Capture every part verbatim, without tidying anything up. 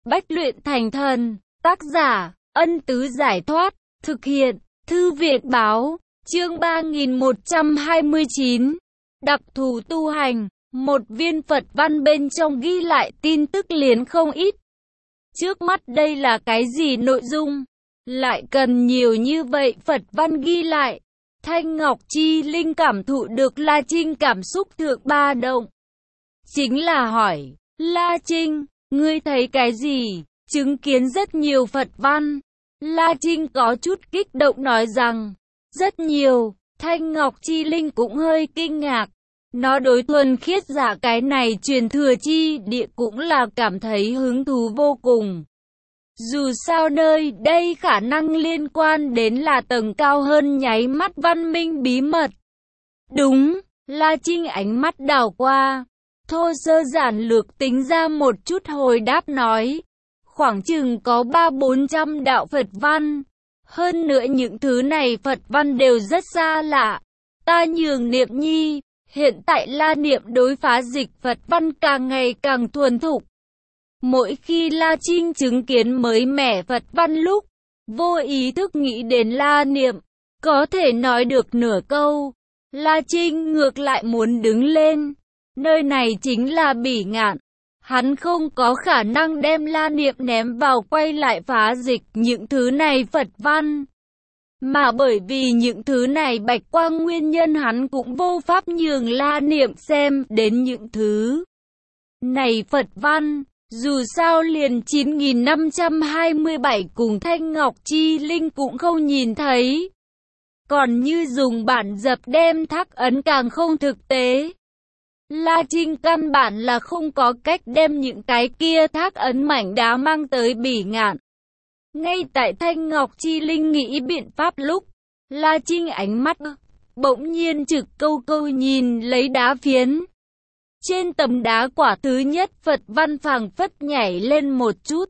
Bách luyện thành thần. Tác giả, Ân Tứ Giải Thoát. Thực hiện, Thư viện Báo. Chương ba nghìn một trăm hai mươi chín. Đặc thù tu hành. Một viên Phật văn bên trong ghi lại tin tức liền không ít. Trước mắt đây là cái gì nội dung? Lại cần nhiều như vậy Phật văn ghi lại. Thanh Ngọc Chi Linh cảm thụ được La Trinh cảm xúc thượng ba động. Chính là hỏi, La Trinh, ngươi thấy cái gì? Chứng kiến rất nhiều Phật văn. La Trinh có chút kích động nói rằng, rất nhiều. Thanh Ngọc Chi Linh cũng hơi kinh ngạc. Nó đối thuần khiết giả cái này truyền thừa chi địa cũng là cảm thấy hứng thú vô cùng. Dù sao nơi đây khả năng liên quan đến là tầng cao hơn nháy mắt văn minh bí mật. Đúng, La Trinh ánh mắt đảo qua. Thô sơ giản lược tính ra một chút hồi đáp nói. Khoảng chừng có ba bốn trăm đạo Phật văn. Hơn nữa những thứ này Phật văn đều rất xa lạ. Ta nhường Niệm Nhi, hiện tại La Niệm đối phá dịch Phật văn càng ngày càng thuần thục. Mỗi khi La Trinh chứng kiến mới mẻ Phật văn lúc, vô ý thức nghĩ đến La Niệm, có thể nói được nửa câu. La Trinh ngược lại muốn đứng lên. Nơi này chính là Bỉ Ngạn. Hắn không có khả năng đem La Niệm ném vào quay lại phá dịch những thứ này Phật văn. Mà bởi vì những thứ này bạch quang nguyên nhân hắn cũng vô pháp nhường La Niệm xem đến những thứ này Phật văn. Dù sao liền chín nghìn năm trăm hai mươi bảy cùng Thanh Ngọc Chi Linh cũng không nhìn thấy. Còn như dùng bản dập đem thác ấn càng không thực tế. La Trinh căn bản là không có cách đem những cái kia thác ấn mảnh đá mang tới Bỉ Ngạn. Ngay tại Thanh Ngọc Chi Linh nghĩ biện pháp lúc, La Trinh ánh mắt bỗng nhiên trực câu câu nhìn lấy đá phiến. Trên tấm đá quả thứ nhất Phật văn phảng phất nhảy lên một chút.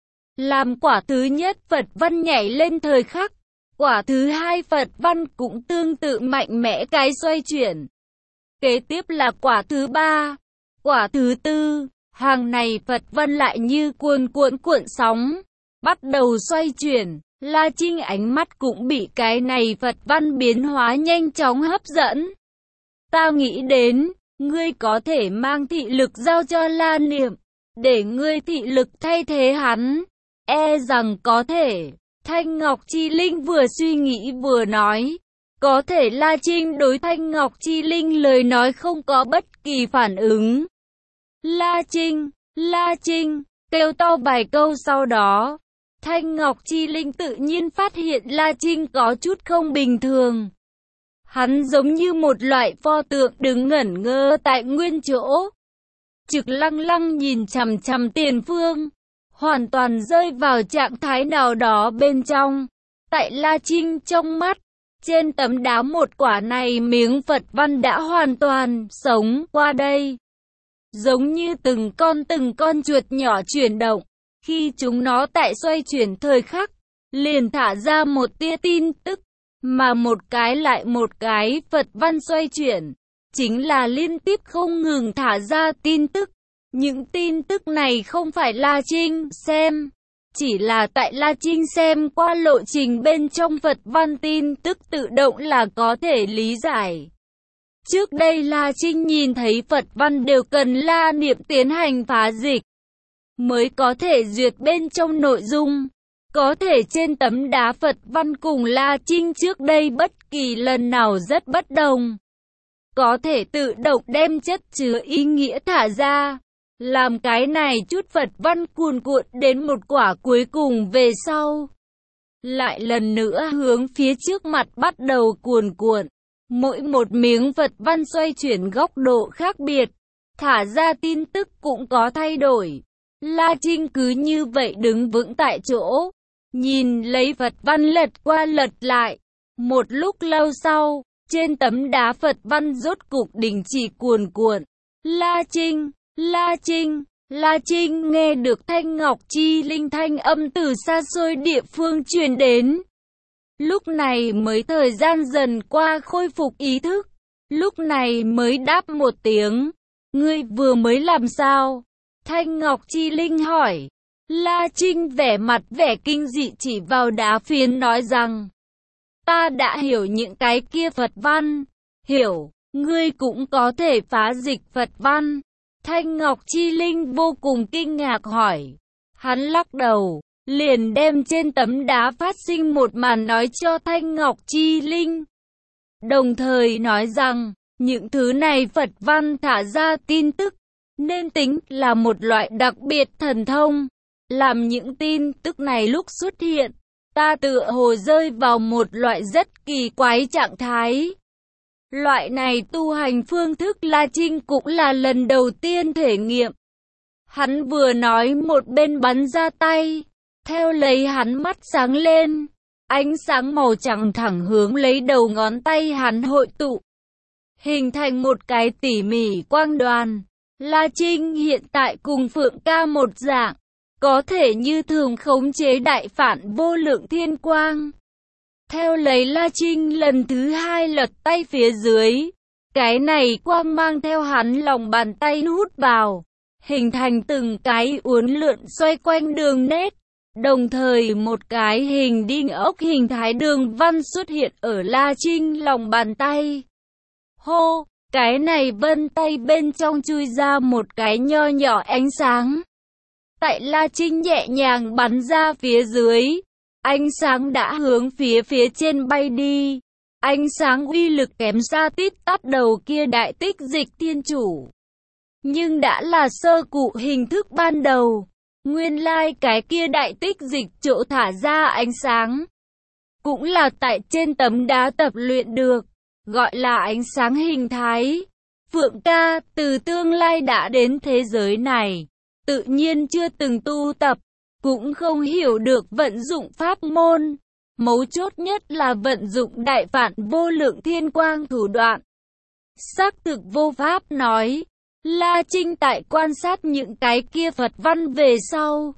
Làm quả thứ nhất Phật văn nhảy lên thời khắc, quả thứ hai Phật văn cũng tương tự mạnh mẽ cái xoay chuyển. Kế tiếp là quả thứ ba, quả thứ tư, hàng này Phật văn lại như cuồn cuộn cuộn sóng, bắt đầu xoay chuyển. La Trinh ánh mắt cũng bị cái này Phật văn biến hóa nhanh chóng hấp dẫn. Ta nghĩ đến, ngươi có thể mang thị lực giao cho La Niệm, để ngươi thị lực thay thế hắn. E rằng có thể. Thanh Ngọc Chi Linh vừa suy nghĩ vừa nói. Có thể La Trinh đối Thanh Ngọc Chi Linh lời nói không có bất kỳ phản ứng. La Trinh, La Trinh, kêu to vài câu sau đó. Thanh Ngọc Chi Linh tự nhiên phát hiện La Trinh có chút không bình thường. Hắn giống như một loại pho tượng đứng ngẩn ngơ tại nguyên chỗ. Trực lăng lăng nhìn chằm chằm tiền phương. Hoàn toàn rơi vào trạng thái nào đó bên trong. Tại La Trinh trong mắt. Trên tấm đá một quả này miếng Phật văn đã hoàn toàn sống qua đây. Giống như từng con từng con chuột nhỏ chuyển động. Khi chúng nó tại xoay chuyển thời khắc, liền thả ra một tia tin tức. Mà một cái lại một cái Phật văn xoay chuyển. Chính là liên tiếp không ngừng thả ra tin tức. Những tin tức này không phải La Trinh xem. Chỉ là tại La Trinh xem qua lộ trình bên trong Phật văn tin tức tự động là có thể lý giải. Trước đây La Trinh nhìn thấy Phật văn đều cần La Niệm tiến hành phá dịch, mới có thể duyệt bên trong nội dung. Có thể trên tấm đá Phật văn cùng La Trinh trước đây bất kỳ lần nào rất bất đồng. Có thể tự động đem chất chứa ý nghĩa thả ra. Làm cái này chút Phật văn cuồn cuộn đến một quả cuối cùng về sau. Lại lần nữa hướng phía trước mặt bắt đầu cuồn cuộn. Mỗi một miếng Phật văn xoay chuyển góc độ khác biệt. Thả ra tin tức cũng có thay đổi. La Trinh cứ như vậy đứng vững tại chỗ. Nhìn lấy Phật văn lật qua lật lại. Một lúc lâu sau, trên tấm đá Phật văn rốt cục đình chỉ cuồn cuộn. La Trinh, La Trinh, La Trinh nghe được Thanh Ngọc Chi Linh thanh âm từ xa xôi địa phương truyền đến. Lúc này mới thời gian dần qua khôi phục ý thức. Lúc này mới đáp một tiếng. Ngươi vừa mới làm sao? Thanh Ngọc Chi Linh hỏi. La Trinh vẻ mặt vẻ kinh dị chỉ vào đá phiến nói rằng, ta đã hiểu những cái kia Phật văn. Hiểu, ngươi cũng có thể phá dịch Phật văn. Thanh Ngọc Chi Linh vô cùng kinh ngạc hỏi. Hắn lắc đầu, liền đem trên tấm đá phát sinh một màn nói cho Thanh Ngọc Chi Linh. Đồng thời nói rằng, những thứ này Phật văn thả ra tin tức, nên tính là một loại đặc biệt thần thông. Làm những tin tức này lúc xuất hiện, ta tựa hồ rơi vào một loại rất kỳ quái trạng thái. Loại này tu hành phương thức La Trinh cũng là lần đầu tiên thể nghiệm. Hắn vừa nói một bên bắn ra tay, theo lấy hắn mắt sáng lên, ánh sáng màu trắng thẳng hướng lấy đầu ngón tay hắn hội tụ, hình thành một cái tỉ mỉ quang đoàn. La Trinh hiện tại cùng Phượng Ca một dạng, có thể như thường khống chế đại phản vô lượng thiên quang. Theo lấy La Trinh lần thứ hai lật tay phía dưới, cái này quang mang theo hắn lòng bàn tay hút vào, hình thành từng cái uốn lượn xoay quanh đường nét. Đồng thời một cái hình đinh ốc hình thái đường văn xuất hiện ở La Trinh lòng bàn tay. Hô, cái này vân tay bên trong chui ra một cái nho nhỏ ánh sáng. Tại La Trinh nhẹ nhàng bắn ra phía dưới, ánh sáng đã hướng phía phía trên bay đi. Ánh sáng uy lực kém xa tít tắp đầu kia đại tích dịch thiên chủ. Nhưng đã là sơ cụ hình thức ban đầu. Nguyên lai cái kia đại tích dịch chỗ thả ra ánh sáng, cũng là tại trên tấm đá tập luyện được, gọi là ánh sáng hình thái. Phượng Ca từ tương lai đã đến thế giới này, tự nhiên chưa từng tu tập, cũng không hiểu được vận dụng pháp môn. Mấu chốt nhất là vận dụng đại phản vô lượng thiên quang thủ đoạn. Xác thực vô pháp nói. La Trinh tại quan sát những cái kia Phật văn về sau,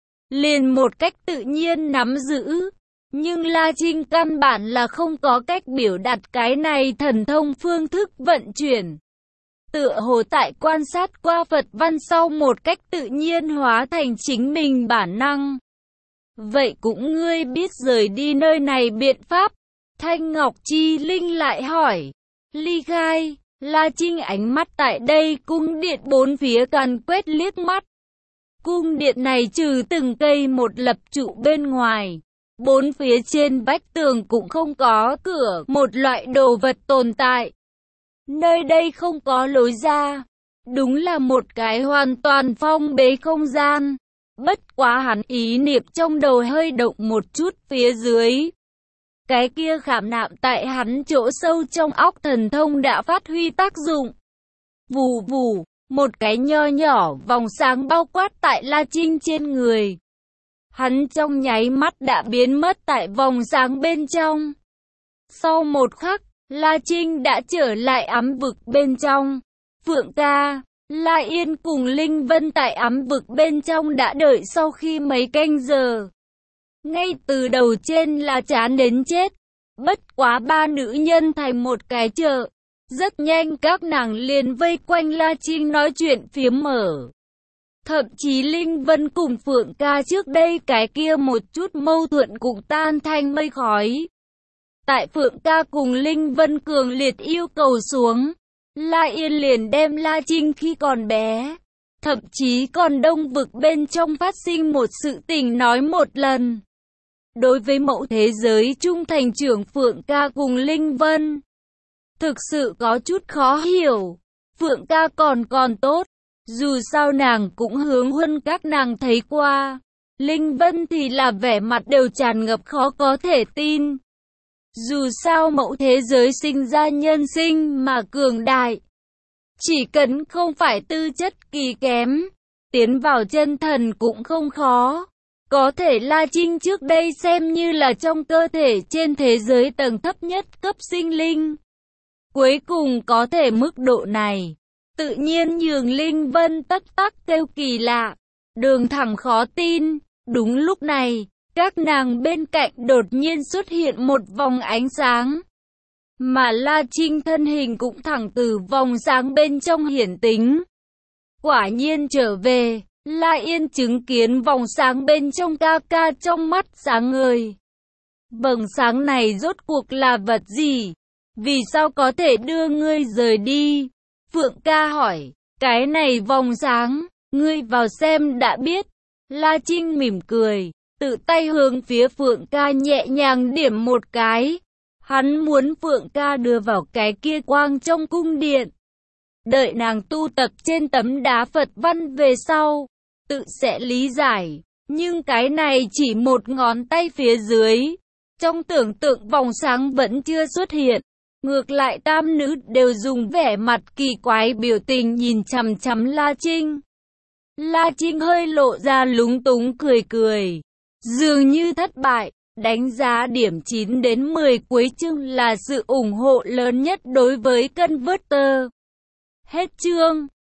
liền một cách tự nhiên nắm giữ. Nhưng La Trinh căn bản là không có cách biểu đạt cái này thần thông phương thức vận chuyển. Tựa hồ tại quan sát qua Phật văn sau một cách tự nhiên hóa thành chính mình bản năng. Vậy cũng ngươi biết rời đi nơi này biện pháp? Thanh Ngọc Chi Linh lại hỏi. Ly khai. La Trinh ánh mắt tại đây cung điện bốn phía toàn quét liếc mắt. Cung điện này trừ từng cây một lập trụ bên ngoài, bốn phía trên vách tường cũng không có cửa một loại đồ vật tồn tại. Nơi đây không có lối ra, đúng là một cái hoàn toàn phong bế không gian. Bất quá hắn ý niệm trong đầu hơi động một chút phía dưới. Cái kia khảm nạm tại hắn chỗ sâu trong óc thần thông đã phát huy tác dụng. Vù vù, một cái nho nhỏ vòng sáng bao quát tại La Trinh trên người. Hắn trong nháy mắt đã biến mất tại vòng sáng bên trong. Sau một khắc, La Trinh đã trở lại ám vực bên trong. Phượng Ca, La Yên cùng Linh Vân tại ám vực bên trong đã đợi sau khi mấy canh giờ. Ngay từ đầu trên là chán đến chết. Bất quá ba nữ nhân thành một cái chợ. Rất nhanh các nàng liền vây quanh La Trinh nói chuyện phiếm mở. Thậm chí Linh Vân cùng Phượng Ca trước đây cái kia một chút mâu thuẫn cũng tan thành mây khói. Tại Phượng Ca cùng Linh Vân cường liệt yêu cầu xuống, La Yên liền đem La Trinh khi còn bé, thậm chí còn đông vực bên trong phát sinh một sự tình nói một lần. Đối với mẫu thế giới trung thành trưởng Phượng Ca cùng Linh Vân, thực sự có chút khó hiểu. Phượng Ca còn còn tốt, dù sao nàng cũng hướng huân các nàng thấy qua. Linh Vân thì là vẻ mặt đều tràn ngập khó có thể tin. Dù sao mẫu thế giới sinh ra nhân sinh mà cường đại, chỉ cần không phải tư chất kỳ kém, tiến vào chân thần cũng không khó. Có thể La Trinh trước đây xem như là trong cơ thể trên thế giới tầng thấp nhất cấp sinh linh. Cuối cùng có thể mức độ này, tự nhiên nhường Linh Vân tất tắc kêu kỳ lạ, đường thẳng khó tin. Đúng lúc này, các nàng bên cạnh đột nhiên xuất hiện một vòng ánh sáng. Mà La Trinh thân hình cũng thẳng từ vòng sáng bên trong hiển tính. Quả nhiên trở về, La Yên chứng kiến vòng sáng bên trong ca ca trong mắt sáng ngời. Vầng sáng này rốt cuộc là vật gì? Vì sao có thể đưa ngươi rời đi? Phượng ca hỏi, cái này vòng sáng, ngươi vào xem đã biết. La Trinh mỉm cười, tự tay hướng phía Phượng ca nhẹ nhàng điểm một cái. Hắn muốn Phượng ca đưa vào cái kia quang trong cung điện. Đợi nàng tu tập trên tấm đá Phật văn về sau, tự sẽ lý giải. Nhưng cái này chỉ một ngón tay phía dưới. Trong tưởng tượng vòng sáng vẫn chưa xuất hiện. Ngược lại tam nữ đều dùng vẻ mặt kỳ quái biểu tình nhìn chằm chằm La Trinh. La Trinh hơi lộ ra lúng túng cười cười. Dường như thất bại, đánh giá điểm chín đến mười cuối chương là sự ủng hộ lớn nhất đối với Converter. Hết chương.